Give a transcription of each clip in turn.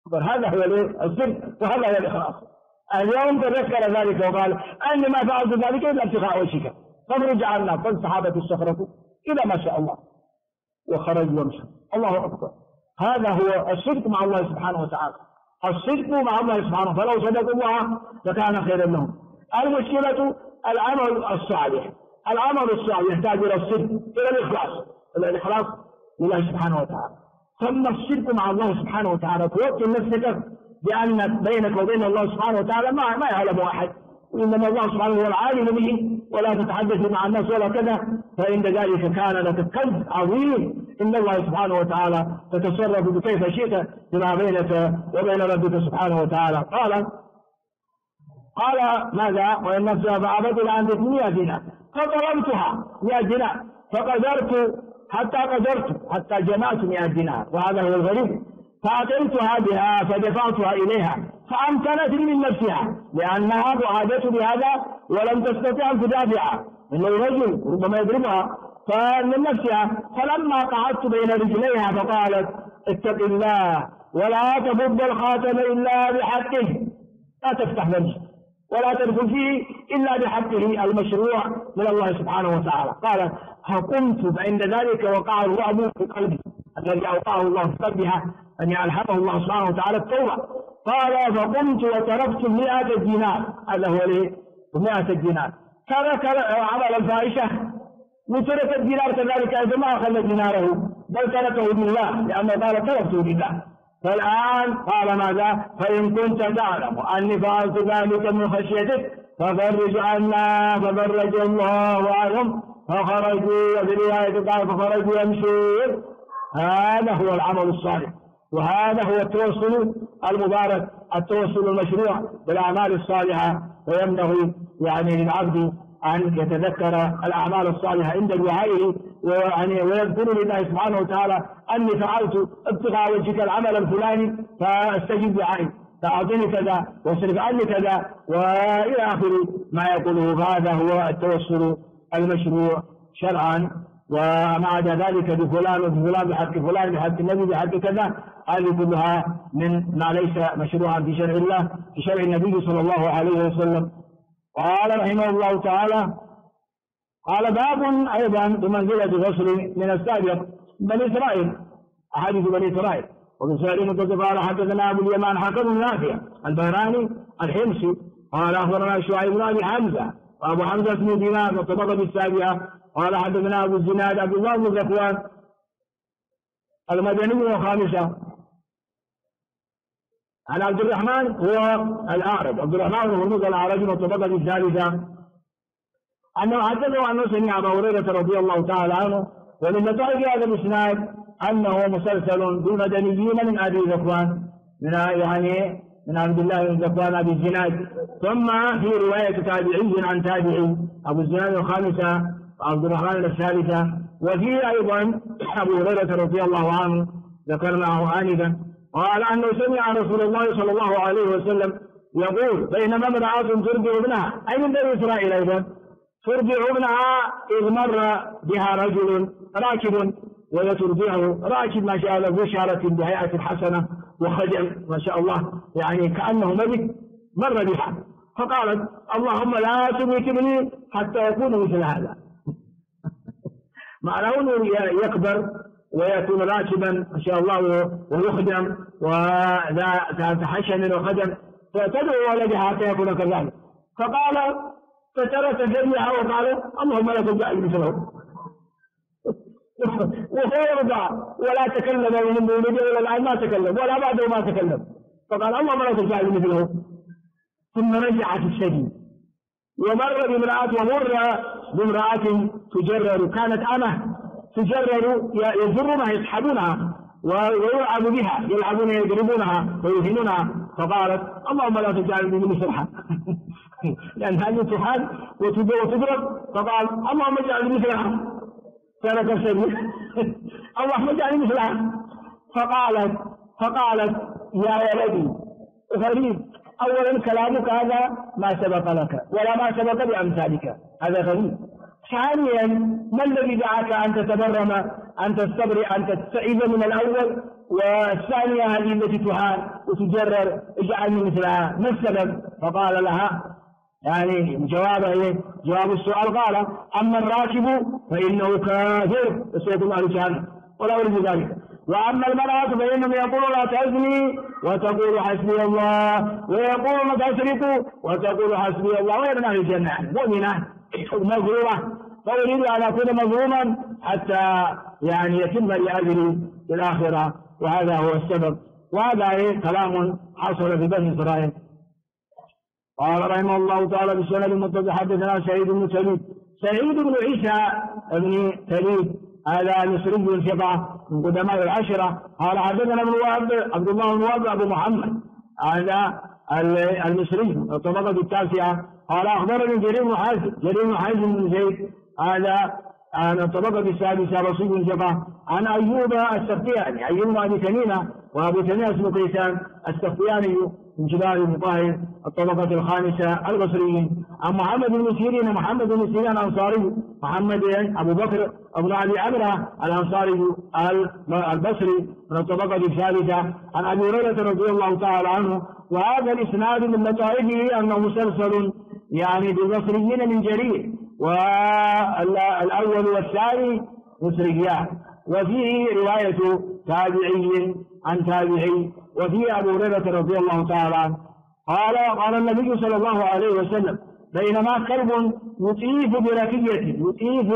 هذا هو الصدق وهذا هو الإخلاص. اليوم تذكر ذلك وقال أني ما فعلت ذلك إلا ابتغاء وجهك فاخرج عنا. فالصحابة استخرجوا إلى ما شاء الله وخرجوا ومشوا. الله أكبر. هذا هو الصدق مع الله سبحانه وتعالى. الصدق مع الله سبحانه، فلو صدقوا الله لكان خيرا لهم. المشكلة العمل الصالح. العمل الصالح يحتاج إلى الصدق، إلى الإخلاص. الإخلاص لله سبحانه وتعالى. ثم الصدق مع الله سبحانه وتعالى، توكل نفسك بأن بينك وبين الله سبحانه وتعالى ما يعلم أحد، وإنما الله سبحانه هو العالم به، ولا تتحدث مع الناس ولا كذا، فإن ذلك كان لك كنز عظيم إن الله سبحانه وتعالى تتصرف بكيف شئت بما بينك وبين ربك سبحانه وتعالى. قال ماذا؟ وإن نفسها فعبدت لأن 100 دينار فضربتها 100 دينار فقدرت حتى جمعت 100 دينار، وهذا هو الغريب. فأتيتها بها فدفعتها إليها فأمكنت من نفسها لأنها معادت بهذا ولم تستطع أن تدافع، إنه رجل ربما يضربها فمن نفسها. فلما قعدت بين رجليها فقالت اتق الله ولا تفض الخاتم إلا بحقه، لا تفتح منه ولا تدخل فيه إلا بحقه المشروع من الله سبحانه وتعالى. قال فقمت فعند ذلك وقع الرعب في قلبي الذي أوقعه الله في قلبها أن يلهمه الله سبحانه وتعالى التوبة. قال فقمت وتركت 100 دينار. هذا هو 100 دينار. ترك عمل الفاحشة وترك الدينار كذلك أيضا، ما أخذ ديناره بل تركه لله لأنه قال تركته لله. فالآن قال ماذا؟ فإن كنت تعلم أني فعلت ذلك من خشيتك ففرج عنا. ففرج الله عنهم فخرجوا، وفي رواية قال فخرجوا يمشون. هذا هو العمل الصالح، وهذا هو التوسل المبارك، التوسل المشروع بالأعمال الصالحة. وينبغي للعبد أن يتذكر الأعمال الصالحة عند دعائه ويذكر لله سبحانه وتعالى أني فعلت ابتغاء وجهك العمل الفلاني فاستجب دعائي، فأعطني كذا واصرف عني كذا وإلى آخر ما يقوله. فهذا هو التوسل المشروع شرعا. ومع ذلك بفلان وبفلان بحق فلان بحق النبي بحق كذا، هذه كلها من ما ليس مشروعا في شرع الله في شرع النبي صلى الله عليه وسلم. قال رحمه الله تعالى قال باب أيضا بمنزلة الغسل من السابق بني إسرائيل، أحاديث بني إسرائيل. وفي سائر متصل قال حدثنا أبو اليمان حكم نافع البهراني الحمصي قال أخبرنا شعيب بن أبي حمزة وأبو حمزة بن دينار والطبقة السابعة قال حدثنا أبو الزناد عبد الله بن ذكوان المدني وخامسة عن عبد الرحمن هو الأعرج، عبد الرحمن بن هرمز الأعرج والطبقة الثالثة أنه حدثه أنه سمع أبا هريرة رضي الله تعالى عنه. ومن نتائج هذا الإسناد أنه مسلسل بالمدنيين من أبي ذكوان من عبد الله بن ذكوان أبي الزناد، ثم في رواية تابعي عن تابعي أبو الزناد الخامسة وعبد الرحمن الثالثة. وفي أيضا أبو هريرة رضي الله عنه ذكرناه آنفا قال أنه سمع رسول الله صلى الله عليه وسلم يقول بينما امرأة ترضع ابنها، أي من بني إسرائيل أيضا، ترضع ابنها إذ مر بها رجل راكب وهي ترضعه، راكب ما شاء الله ذو شارة بهيئة حسنة وخجل ما شاء الله كأنه ملك، مر بها فقالت اللهم لا تميت ابني حتى يكون مثل هذا. مع أنه يكبر ويكون راكبا ما شاء الله ويخدم وذات حشم وخدم، فتدعو ولدها حتى يكون كذلك. فقال فترك ذريها وقال اللهم لا تجعل مثله. وهو يرضع ولا تكلم من ولده ولا الآن ما تكلم ولا بعده ما تكلم، فقال اللهم لا تجعل مثله. ثم رجعت السجن ومر بامرأة تجرر، كانت أمه تجرر يجرونها يسحبونها ويلعب بها، يلعبون يضربونها ويهنونها، فقالت اللهم لا تجعلني مثلها لأن هذه تحال وتضرب، فقال اللهم اجعلني مثلها. ترك السبيل اللهم اجعلني مثلها. فقالت يا ولدي غريب، أولا كلامك هذا ما سبق لك ولا ما سبق بأمثالك، هذا غريب. ثانيا ما الذي دعاك أن تتبرم أن تستبرئ أن تستعيذ من الأول، والثانية هذه التي تهان وتجرر اجعلني مثلها، ما السبب؟ فقال لها يعني جواب السؤال قال أما الراكب فإنه كافر يسيكون أهل جهنم ولا أريد ذلك، وأما المرأة فإنهم يقولون لا تزني وتقول حسبي الله، ويقولون تسرق وتقول حسبي الله، وهي من أهل الجنة مؤمنة مظلومة، فأريد أن أكون مظلوما حتى يعني يتم لأجلي في الآخرة، وهذا هو السبب. وهذا كلام حصل في بني إسرائيل. قال رحمه الله تعالى بالسند المتصل حدثنا سعيد بن عيسى بن تليد هذا المصري الثقة من قدماء العشرة قال حدثنا ابن وهب عبد الله بن وهب أبو محمد هذا المصري الطبقة التاسعة قال أخبرني جرير بن حازم بن زيد هذا عن الطبقة السادسة بصير ثقة عن أيوب السختياني أيوب أبي تميمة وأبو تميمة اسمه كيسان السختياني من جبال بن طاهر الطبقة الخامسة البصريين عن محمد بن سيرين الأنصاري محمد أبو بكر أبو أبي عمرة الأنصاري البصري من الطبقة الثالثة عن أبي هريرة رضي الله تعالى عنه. وهذا الإسناد من لطائفه أنه مسلسل يعني بالبصريين من جرير، والأول والثاني مصريان، وفيه رواية تابعي عن تابعي، وفيه أبو هريرة رضي الله تعالى عنه قال النبي صلى الله عليه وسلم بينما كلب يطيف بركية يطيف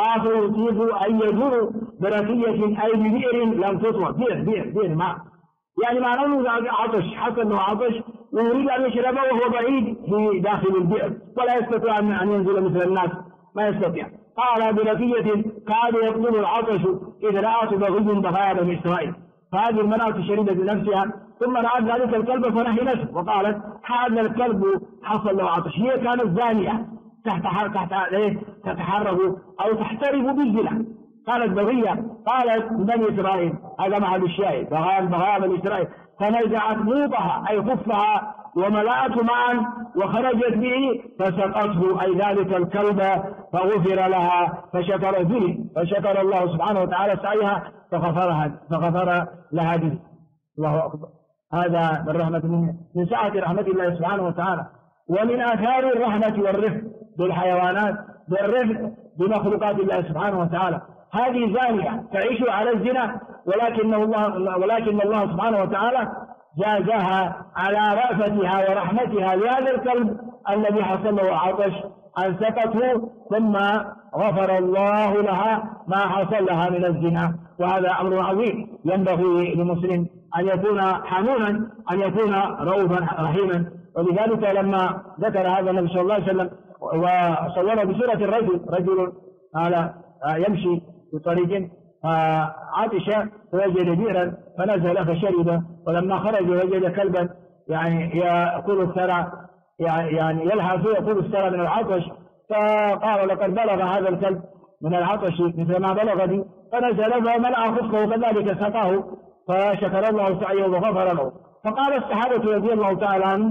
أن يجر بركية أي ببئر لم تطوى بئر ماء، يعني معناه عطش حتى أنه عطش ويريد أن يشربه وهو بعيد في داخل البئر ولا يستطيع أن ينزل مثل الناس ما يستطيع. قال بركية كاد يقتل العطش إذا رأت بغي بغايا بني إسرائيل، فهذه المرأة شريدة بنفسها ثم رأت ذلك الكلب فنهي نفسه وقالت هذا الكلب حصل له عطش. هي كانت زانية تتحرك أو تحترف بالزنا، قالت بغية، قالت بني إسرائيل هذا محل الشاهد بغايا بني إسرائيل، فنزعت موطها أي خفها وملأته معا وخرجت به فسقته أي ذلك الكلب فغفر لها فشكر الله سبحانه وتعالى سعيها فغفر لها به. الله أكبر. هذا من رحمة من سعة رحمة الله سبحانه وتعالى، ومن آثار الرحمة والرفق بالحيوانات بالرفق بمخلوقات الله سبحانه وتعالى. هذه زانية تعيش على الزنا ولكن الله سبحانه وتعالى جازاها على رأفتها ورحمتها لهذا الكلب الذي حصل له عطش أن سقته ثم غفر الله لها ما حصل لها من الزنا. وهذا أمر عظيم ينبغي للمسلم أن يكون حنونا أن يكون رؤوفا رحيما. ولذلك لما ذكر هذا النبي صلى الله عليه وسلم وصور بصورة رجل يمشي في طريق عطش فوجد بئرا فنزل فشرب، ولما خرج وجد كلبا يعني يأكل الثرى يعني يلهث يأكل الثرى من العطش، فقال لقد بلغ هذا الكلب من العطش مثل ما بلغ بي، فنزل فملأ خفه وكذلك سقاه فشكر الله سعيه وغفر له. فقال الصحابة رضي الله تعالى عنهم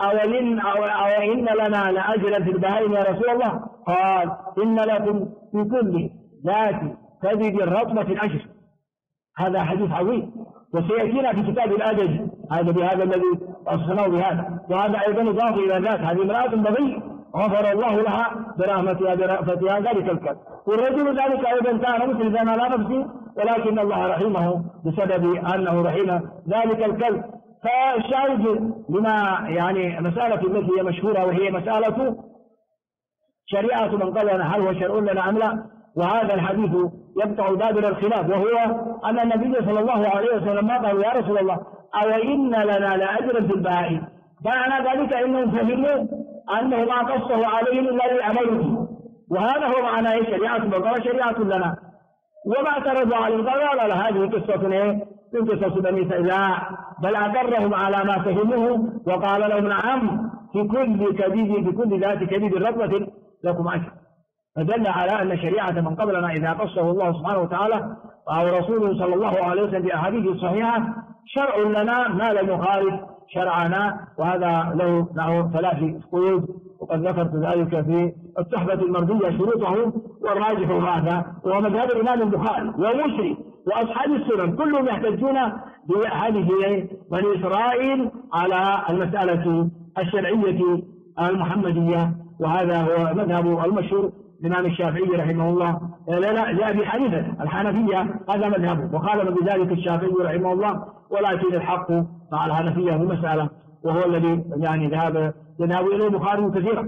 أوإن لنا لأجرا في البهائم يا رسول الله؟ قال إن لكم في كل ذات كبد رطبة الأجر. هذا حديث عظيم وسيأتينا في كتاب الأدب هذا بهذا الذي أصنعه بهذا. وهذا أيضا إضافة إلى ذات هذه امرأة بغي غفر الله لها برحمتها برأفتها ذلك الكلب، والرجل ذلك أيضا كان مثل زمان لا نفسي ولكن الله رحمه بسبب أنه رحم ذلك الكلب. فالشاهد لما يعني مسألة التي هي مشهورة وهي مسألة شريعة من قبلنا هل هو شرع لنا أم لا. وهذا الحديث يقطع باب الخلاف، وهو أن النبي صلى الله عليه وسلم قال يا رسول الله أوإن لنا لأجرا في البهائم، معنى ذلك أنهم فهموا أنه ما قصه عليهم إلا للعمل به، وهذا هو معنى شريعة من شريعة لنا. وما اعترضوا عليه قال لا هذه قصة من قصص بني إسرائيل، بل أقرهم على ما فهموه وقال لهم نعم في كل ذات كبد رطبة لكم أجر. فدل على أن شريعة من قبلنا إذا قصه الله سبحانه وتعالى أو رسوله صلى الله عليه وسلم بأحاديث صحيحة شرع لنا ما لم يخالف شرعنا، وهذا له 3 قيود، وقد ذكرت ذلك في التحفة المردية شروطه، والراجح هذا وهو مذهب الإمام البخاري ومسلم وأصحاب السنن، كلهم يحتجون بحديث بني إسرائيل على المسألة الشرعية المحمدية، وهذا هو مذهب المشهور الإمام الشافعي رحمه الله، لأبي حنيفة الحنفية هذا مذهبه، وخالف بذلك الشافعي رحمه الله، ولكن الحق مع الحنفية في المسألة، وهو الذي يعني ذهب إليه البخاري كثيرا.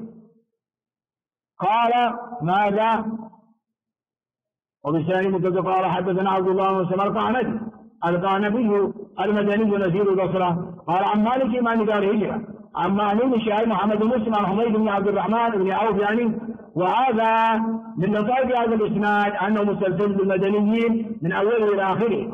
قال ماذا؟ وبسند متصل قال حدثنا عبد الله بن سمرقند القعنبي المدني نزيل البصرة قال عن مالك إمام دار الهجرة عن معلوم الشاعر محمد بن مسلم عن حميد بن عبد الرحمن بن عوف يعني، وهذا من لطائف هذا الإسناد أنه مسلسل بالمدنيين من أوله إلى آخره،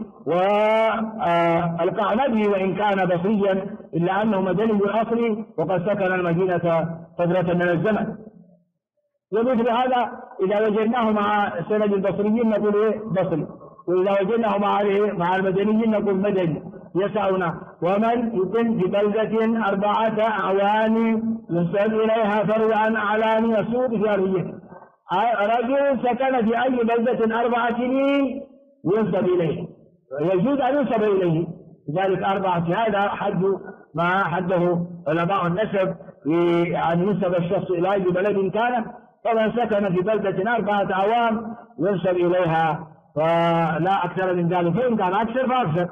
والقعنبي وإن كان بصريا إلا أنه مدني الأصل وقد سكن المدينة فترة من الزمن. ومثل هذا إذا وجدناه مع سند البصريين نقول بصري، وإذا وجدناه مع المدنيين نقول مدني. يسعنا ومن يكن في بلدة 4 أعوام ينسب إليها فرعا على يسوق في أرضه، رجل سكن في أي بلدة 4 سنين ينسب إليه، يجوز أن ينسب إليه، لذلك 4 هذا حد ما حده علماء النسب، يعني ينسب الشخص إلى أي بلد كان، فمن سكن في بلدة 4 أعوام ينسب إليها فلا أكثر من ذلك، فإن كان أكثر فأكثر.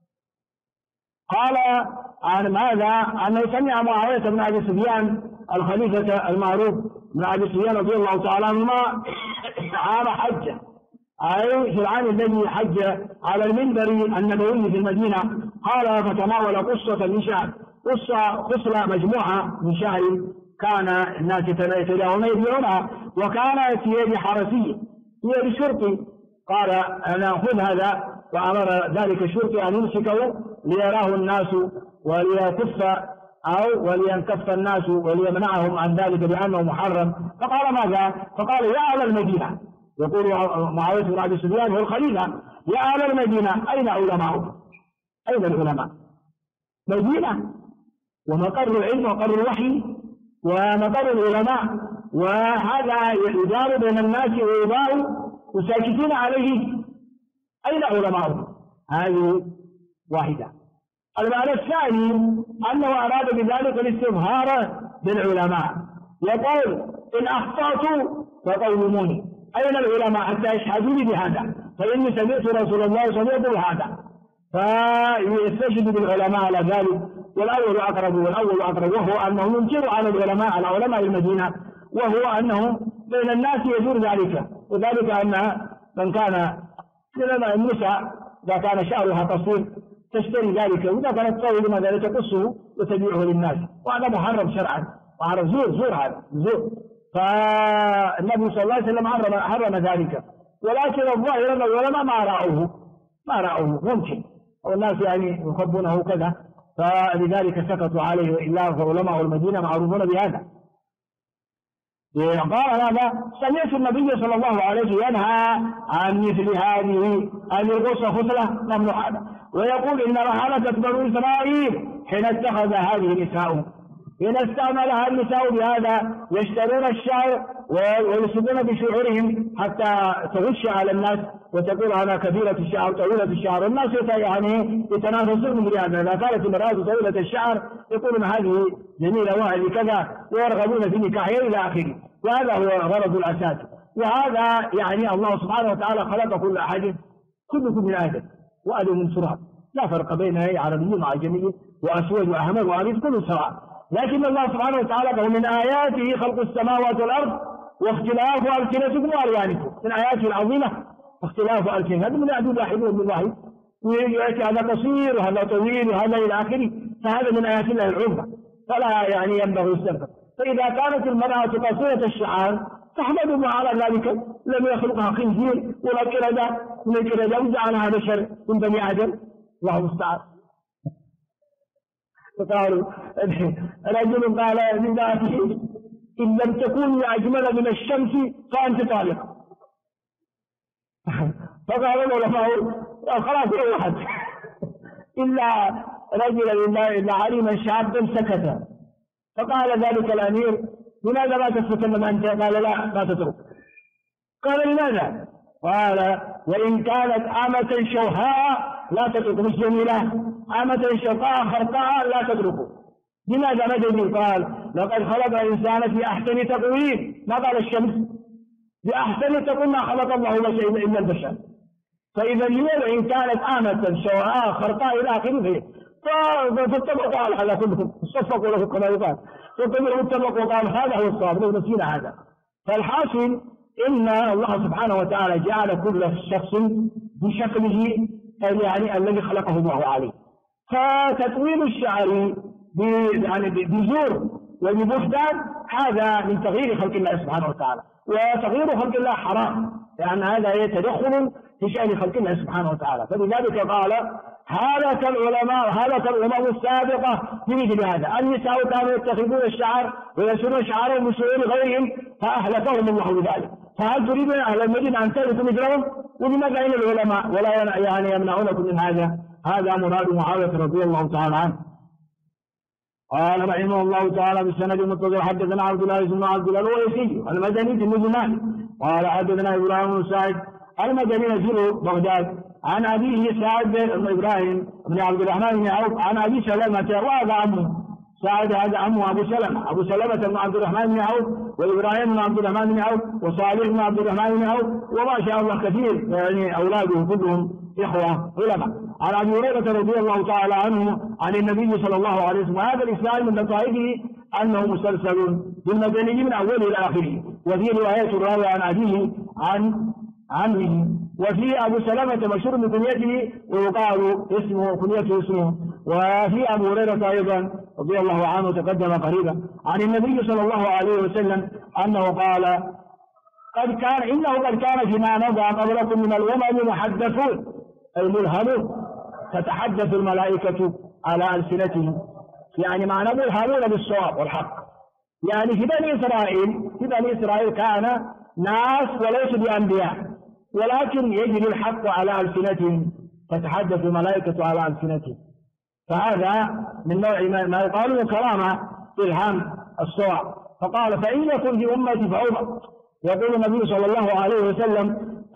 قال عن ماذا؟ أنه سمع معاوية بن أبي سفيان الخليفة المعروف بن أبي سفيان رضي الله تعالى عنهما عام حجة، أي في العام الذي حج على المنبر النبوي في المدينة، قال فتناول قصة من شعر، قصة مجموعة من شعر كان الناس يتداولون يبيعونها، وكانت في يد حرسي في يد شرطي، قال أنا أخذ هذا، وأمر ذلك الشرطي أن يمسكه ليراه الناس وليكف أو ولينكف الناس وليمنعهم عن ذلك بأنه محرم. فقال ماذا؟ فقال يا أهل المدينة، يقول معاوية بن أبي سفيان هو الخليفة، يا أهل المدينة أين علماؤكم؟ أين العلماء؟ مدينة ومقر العلم ومقر الوحي ومقر العلماء، وهذا يدار بين الناس ويباع وساكتين عليه، أين علماؤكم؟ هذه واحدة. المعنى الثاني أنه أراد بذلك الاستظهار بالعلماء، يقول إن أخطأت فقوموني، أين العلماء حتى يشهدوا لي بهذا، فإني سمعت رسول الله صلى الله عليه وسلم هذا، فيستشهد بالعلماء على ذلك. والأول أقرب وهو أنه ينكر على العلماء على علماء المدينة، وهو أنه بين الناس يدور ذلك، وذلك أن من كان لما النساء إذا كان شعرها قصير تشتري ذلك، وإذا كانت طويلة ماذا تقصه وتبيعه للناس، وهذا محرم شرعا، وحرم زور هذا زور. فالنبي صلى الله عليه وسلم حرم ذلك، ولكن الظاهر أن العلماء ما رأوه ممكن، والناس يعني يخبونه كذا، فلذلك سكتوا عليه، وإلا فعلماء المدينة معروفون بهذا. قال هذا سمعت النبي صلى الله عليه وسلم ينهى عن مثل هذه أن يغص خصلة ممنوعة، ويقول إن رحلة بنو إسرائيل حين اتخذ هذه النساء، حين استعملها النساء بهذا يشترون الشعر ويصدون بشعورهم حتى تغش على الناس وتقول أنا كبيرة الشعر طويلة الشعر، الناس يعني يتنافسون بهذا، إذا كانت المرأة طويلة الشعر يقولون هذه جميلة وهذه كذا، ويرغبون في نكاحها إلى آخره، وهذا هو غرض الأساس. وهذا يعني الله سبحانه وتعالى خلق كل أحد، كلكم من آدم وآدم من تراب، لا فرق بين عربي وعجمي وأسود وأحمر وأبيض كل سواء، لكن الله سبحانه وتعالى قال من آياته خلق السماوات والأرض واختلاف ألسنتكم وألوانكم، من آياته العظيمة اختلاف ألسنتكم، هذا من يعدو واحدهم بالله، ويأتي هذا قصير وهذا طويل وهذا إلى آخره، فهذا من آيات الله العظمى، فلا يعني ينبغي السبب. فإذا كانت المرأة قصيرة الشعر تحمد الله على ذلك، لم يخلقها خنزير ولا كردة من الكردة وجعلها بشر من بني آدم، الله المستعان. فقالوا رجل قال لذاته إن لم تكوني أجمل من الشمس فأنت طالق. فقال العلماء خلاص واحد، إلا رجلا إلا عليما شابا سكت. فقال ذلك الأمير: لماذا ما تتكلم أنت؟ قال: لا، ما تترك. قال: لماذا؟ قال: وإن كانت أمة شوهاء لا تترك، مش جميلة، أمة شوهاء خرقاء لا تتركه. لماذا؟ ما جميل؟ قال: لقد خلق الإنسان في أحسن تقويم، ما قال الشمس، بأحسن تقويم ما خلق الله شيء إلا البشر. فإذا إن كانت آمة شوهاء خرقاء إلى آخره فاتفقوا على هذا كلكم، صفقوا له كما يقال، اتفقوا وقال هذا هو الصواب، لو نسينا هذا. فالحاصل إن الله سبحانه وتعالى جعل كل شخص بشكله يعني الذي خلقه الله عليه. فتطويل الشعر بزور وببهتان هذا من تغيير خلق الله سبحانه وتعالى، وتغيير خلق الله حرام، لأن هذا يتدخل في شأن خلق الله سبحانه وتعالى. فلذلك قال: هذا كالعلماء وهذا كالأمم السابقة في مثل هذا. النساء كانوا يتخذون الشعر ويسرون شعرهم من شعور غيرهم فأهلكهم الله بذلك. فهل تريدون أهل المدينة أن تهلكوا مثلهم؟ ولماذا إن العلماء ولا يعني يمنعونكم من هذا؟ هذا مراد معاوية رضي الله تعالى عنه. قال رحمه الله تعالى: بالسند المتصل حدثنا عبد الله بن عبد الله الويسي المدني بن زمان قال حدثنا إبراهيم بن سعد المدني نزل بغداد عن أبيه سعد بن إبراهيم بن عبد الرحمن بن عوف عن أبي سلمة وهذا عمه سعد، هذا عمه أبو سلمة بن عبد الرحمن بن عوف، وإبراهيم بن عبد الرحمن بن عوف، وصالح بن عبد الرحمن بن عوف، وما شاء الله كثير يعني أولاده كلهم إخوة علماء. عن أبي هريرة رضي الله تعالى عنه عن النبي صلى الله عليه وسلم. هذا الإسناد من لطائفه أنه مسلسل بالمدني من أوله إلى آخره، وفي رواية الراوي عن أبيه عن عمه. وفي أبو سلمة مشهور بكنيته ويقال اسمه كنيته اسمه. وفي أبو هريرة أيضا رضي الله عنه تقدم قريبا عن النبي صلى الله عليه وسلم أنه قال: إنه قد كان فيما مضى قبلكم من الأمم محدثون الملهمون تتحدث الملائكة على ألسنتهم، يعني معنى ملهمون بالصواب والحق. يعني في بني إسرائيل كان ناس وليسوا بأنبياء، ولكن يجري الحق على ألسنتهم، تتحدث الملائكة على ألسنتهم. فهذا من نوع ما يقال كرامة إلهام الصواب. فقال: فإن يكن في أمتي فعمر. يقول النبي صلى الله عليه وسلم: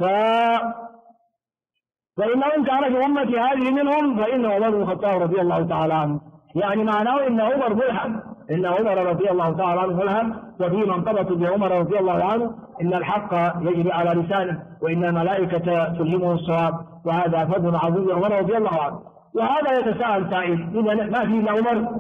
فإنهم كان في أمتي هذه منهم فإن عمر بن الخطاب رضي الله تعالى عنه. يعني معناه إن عمر ملهم، إن عمر رضي الله تعالى عنه ملهم، وفي منقبة بعمر رضي الله عنه إن الحق يجري على لسانه، وإن الملائكة تلهمه الصواب، وهذا فضل عظيم عمر رضي الله عنه. وهذا يتساءل سائل: إذا ما في إلا عمر؟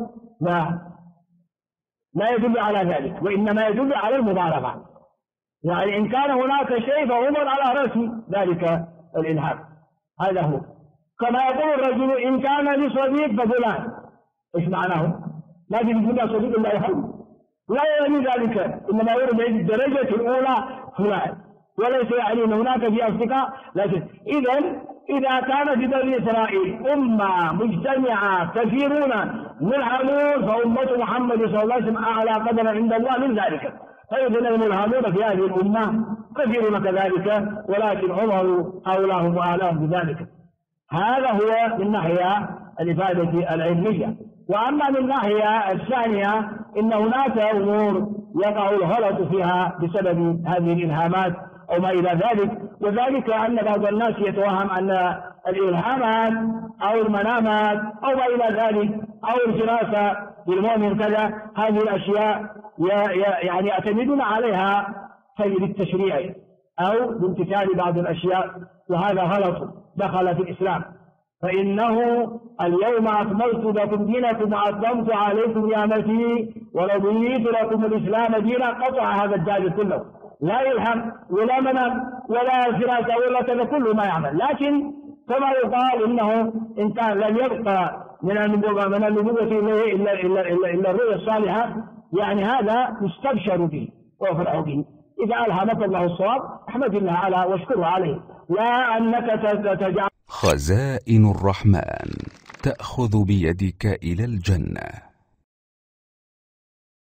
لا يدل على ذلك، وإنما يدل على المبالغة. يعني إن كان هناك شيء فعمر على رأس ذلك الإلهام. هذا هو. كما يقول الرجل: إن كان لي صديق ففلان. إيش معناه؟ ما في الدنيا صديق لا يحب، لا يعني ذلك، إنما يرد الدرجة الأولى فلان، وليس يعني أن هناك في أصدقاء. لكن إذا كان في بني إسرائيل أمة مجتمعة كثيرون ملهمون فأمة محمد صلى الله عليه وسلم أعلى قدرا عند الله من ذلك. فإذا الملهمون في هذه الأمة كثيرون كذلك، ولكن عمر أولاهم وأعلاهم بذلك. هذا هو من ناحية الإفادة العلمية. وأما من الناحية الثانية إن هناك أمور يقع الغلط فيها بسبب هذه الإلهامات أو ما إلى ذلك، وذلك أن بعض الناس يتوهم أن الإلهامات أو المنامات أو ما إلى ذلك أو الفراسة بالمؤمن كذا، هذه الأشياء يعني يعتمدون عليها بالتشريع أو بامتثال بعض الأشياء، وهذا غلط دخل في الإسلام. فإنه اليوم أكملت لكم دينكم وأتممت عليكم نعمتي ورضيت لكم الإسلام دينا. قطع هذا الداعي كله، لا يلهم ولا منام ولا فراسة ولا كذا، كل ما يعمل. لكن كما يقال إنه إن كان لم يبقى من النبوة إلا الرؤيا الصالحة، يعني هذا يستبشر به ويفرح به. إذا ألهمك الله الصواب احمد الله على واشكره عليه، لا أنك تجعل. خزائن الرحمن تأخذ بيدك إلى الجنة.